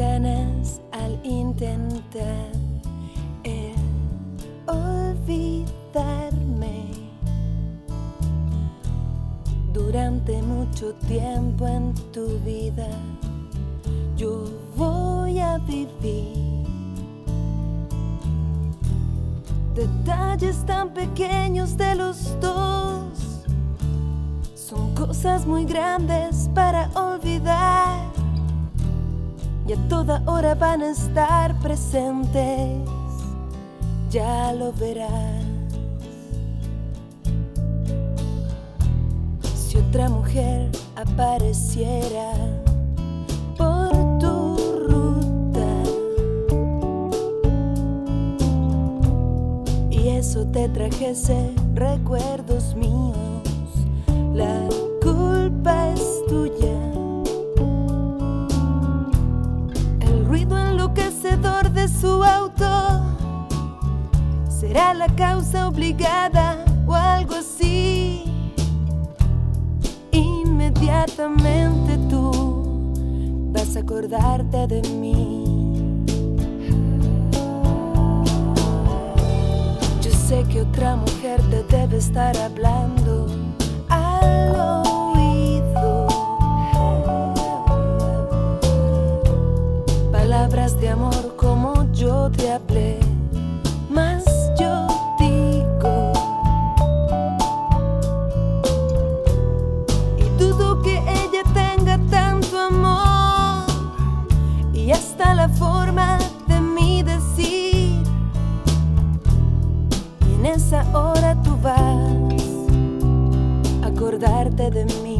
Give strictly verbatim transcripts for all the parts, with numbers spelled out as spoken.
ganas al intentar el olvidarme. Durante mucho tiempo en tu vida yo voy a vivir detalles tan pequeños de los dos. Son cosas muy grandes para olvidar y a toda hora van a estar presentes, ya lo verás. Si otra mujer apareciera por tu ruta y eso te trajese recuerdos míos, la culpa es tuya. El ruido enloquecedor de su auto será la causa obligada o algo así. Inmediatamente tú vas a acordarte de mí. Yo sé que otra mujer te debe estar hablando al oído, palabras de amor como yo te hablé, mas yo digo, y dudo que ella tenga tanto amor y hasta la forma de mí decir, y en esa hora tú vas acordarte de mí.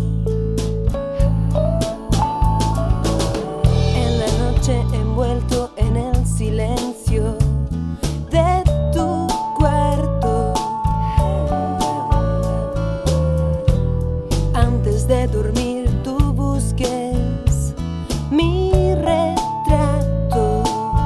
En la noche envuelto en el silencio de tu cuarto, antes de dormir tú busques mi retrato,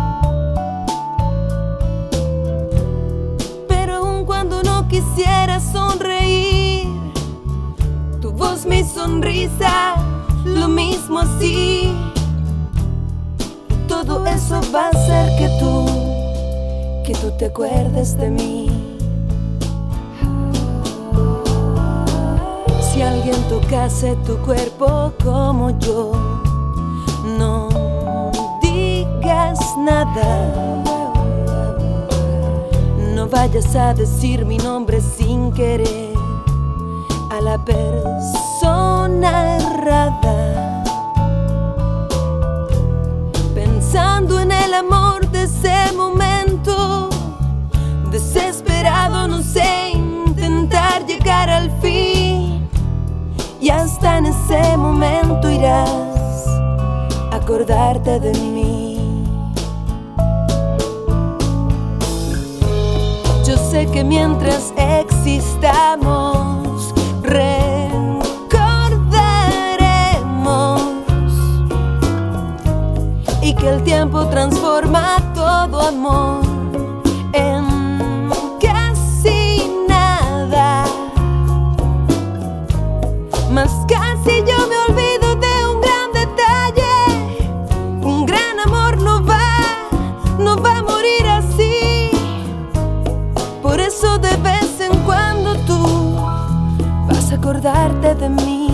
pero aun cuando no quisiera sonreír, tu voz, mi sonrisa, lo mismo así. Y todo eso va a hacer que tú, que tú te acuerdes de mí. Si alguien tocase tu cuerpo como yo, no digas nada. No vayas a decir mi nombre sin querer a la persona errada, pensando en el amor de ese momento, desesperado, no sé, intentar llegar al fin, y hasta en ese momento irás a acordarte de mí. Yo sé que mientras existamos recordaremos, y que el tiempo transforma todo amor en casi nada. Mas casi yo me olvido de un gran detalle. Un gran amor no va, no va a morir así. Por eso de vez en cuando tú vas a acordarte de mí.